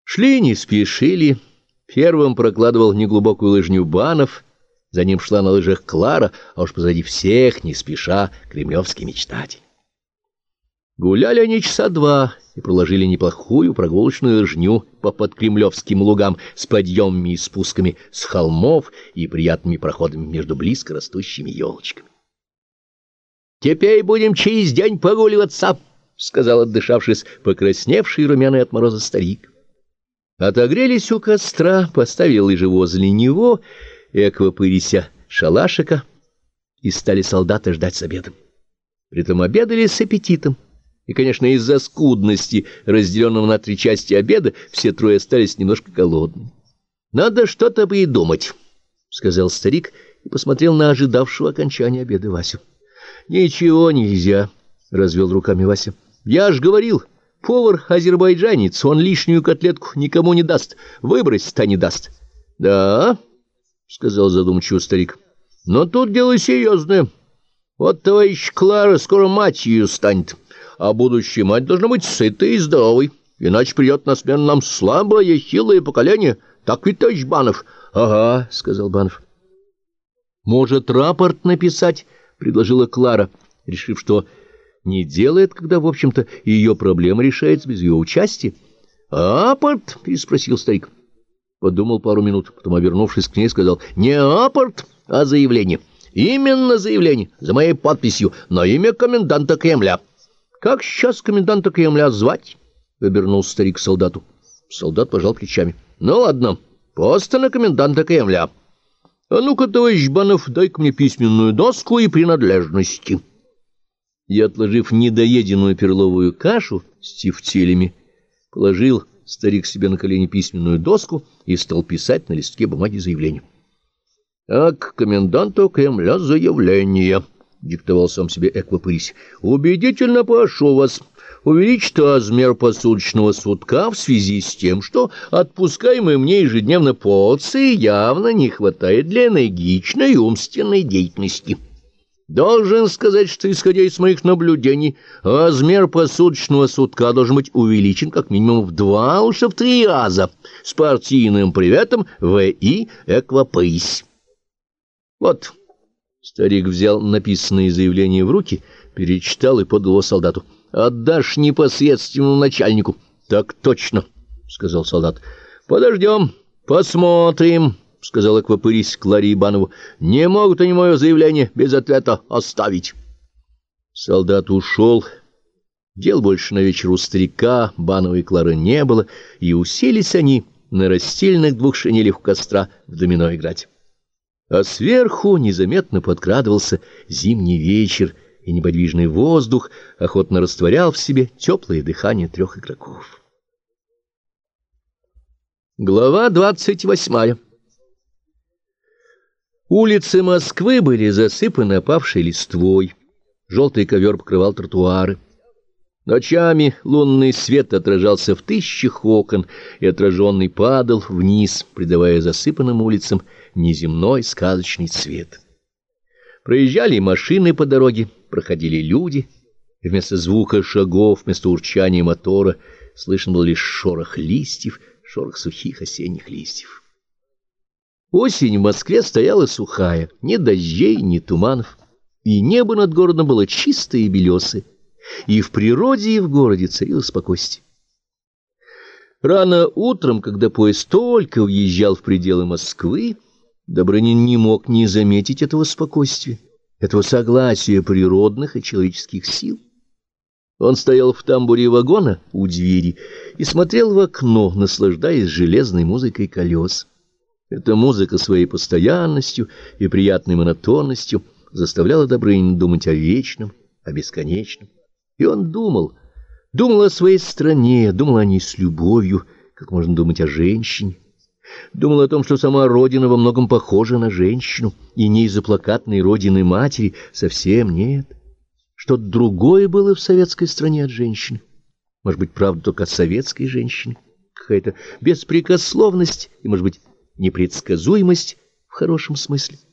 Шли не спешили. Первым прокладывал неглубокую лыжню Банов, за ним шла на лыжах Клара, а уж позади всех, не спеша, кремлевский мечтатель. Гуляли они часа два и проложили неплохую прогулочную лыжню по подкремлевским лугам с подъемами и спусками с холмов и приятными проходами между близко растущими елочками. «Теперь будем через день прогуливаться», — сказал, отдышавшись, покрасневший и румяный от мороза старик. Отогрелись у костра, поставили лыжи возле него, эквапырися шалашика, и стали солдаты ждать с обедом. Притом обедали с аппетитом, и, конечно, из-за скудности, разделенного на 3 части обеда, все трое остались немножко голодными. «Надо что-то придумать», — сказал старик и посмотрел на ожидавшего окончания обеда Васю. «Ничего нельзя», — развел руками Вася. «Я ж говорил, повар-азербайджанец, он лишнюю котлетку никому не даст, выбросить-то не даст». «Да», — сказал задумчиво старик, — «но тут дело серьезное. Вот товарищ Клара скоро матерью станет, а будущая мать должна быть сытой и здоровой, иначе придет на смену нам слабое, хилое поколение. Так ведь, товарищ Банов?» «Ага», — сказал Банов. «Может, рапорт написать?» — предложила Клара, решив, что не делает, когда, в общем-то, ее проблема решается без ее участия. «Рапорт?» — переспросил старик. Подумал пару минут, потом, обернувшись к ней, сказал: «Не рапорт, а заявление. Именно заявление, за моей подписью, на имя коменданта Кремля». «Как сейчас коменданта Кремля звать?» — обернулся старик к солдату. Солдат пожал плечами. «Ну ладно, просто на коменданта Кремля. А ну-ка, товарищ Банов, дай-ка мне письменную доску и принадлежности». И, отложив недоеденную перловую кашу с тефтелями, положил старик себе на колени письменную доску и стал писать на листке бумаги заявление. «А к коменданту Кремля заявление», — диктовал сам себе эквапырись. «Убедительно прошу вас увеличить размер посуточного сутка в связи с тем, что отпускаемой мне ежедневно порции явно не хватает для энергичной и умственной деятельности. Должен сказать, что, исходя из моих наблюдений, размер посуточного сутка должен быть увеличен как минимум в 2, лучше в 3 раза. С партийным приветом, В.И. Эквапырись». Вот. Старик взял написанное заявление в руки, перечитал и подал его солдату. «Отдашь непосредственному начальнику». «Так точно», — сказал солдат. «Подождем, посмотрим», — сказал эквапырись Кларе Иванову. «Не могут они мое заявление без ответа оставить». Солдат ушел. Дел больше на вечер у старика, Банова и Клары не было, и уселись они на расстеленных 2 шинелях у костра в домино играть. А сверху незаметно подкрадывался зимний вечер, и неподвижный воздух охотно растворял в себе теплое дыхание 3 игроков. Глава 28. Улицы Москвы были засыпаны опавшей листвой. Желтый ковер покрывал тротуары. Ночами лунный свет отражался в 1000 окон, и отраженный падал вниз, придавая засыпанным улицам неземной сказочный цвет. Проезжали машины по дороге, проходили люди, и вместо звука шагов, вместо урчания мотора слышен был лишь шорох листьев, шорох сухих осенних листьев. Осень в Москве стояла сухая, ни дождей, ни туманов, и небо над городом было чистое и белесое, и в природе, и в городе царило спокойствие. Рано утром, когда поезд только въезжал в пределы Москвы, Добрынин не мог не заметить этого спокойствия, этого согласия природных и человеческих сил. Он стоял в тамбуре вагона у двери и смотрел в окно, наслаждаясь железной музыкой колес. Эта музыка своей постоянностью и приятной монотонностью заставляла Добрынина думать о вечном, о бесконечном. И он думал о своей стране, думал о ней с любовью, как можно думать о женщине. Думал о том, что сама Родина во многом похожа на женщину, и не из-за плакатной Родины матери, совсем нет. Что-то другое было в советской стране от женщины. Может быть, правда, только от советской женщины. Какая-то беспрекословность и, может быть, непредсказуемость в хорошем смысле.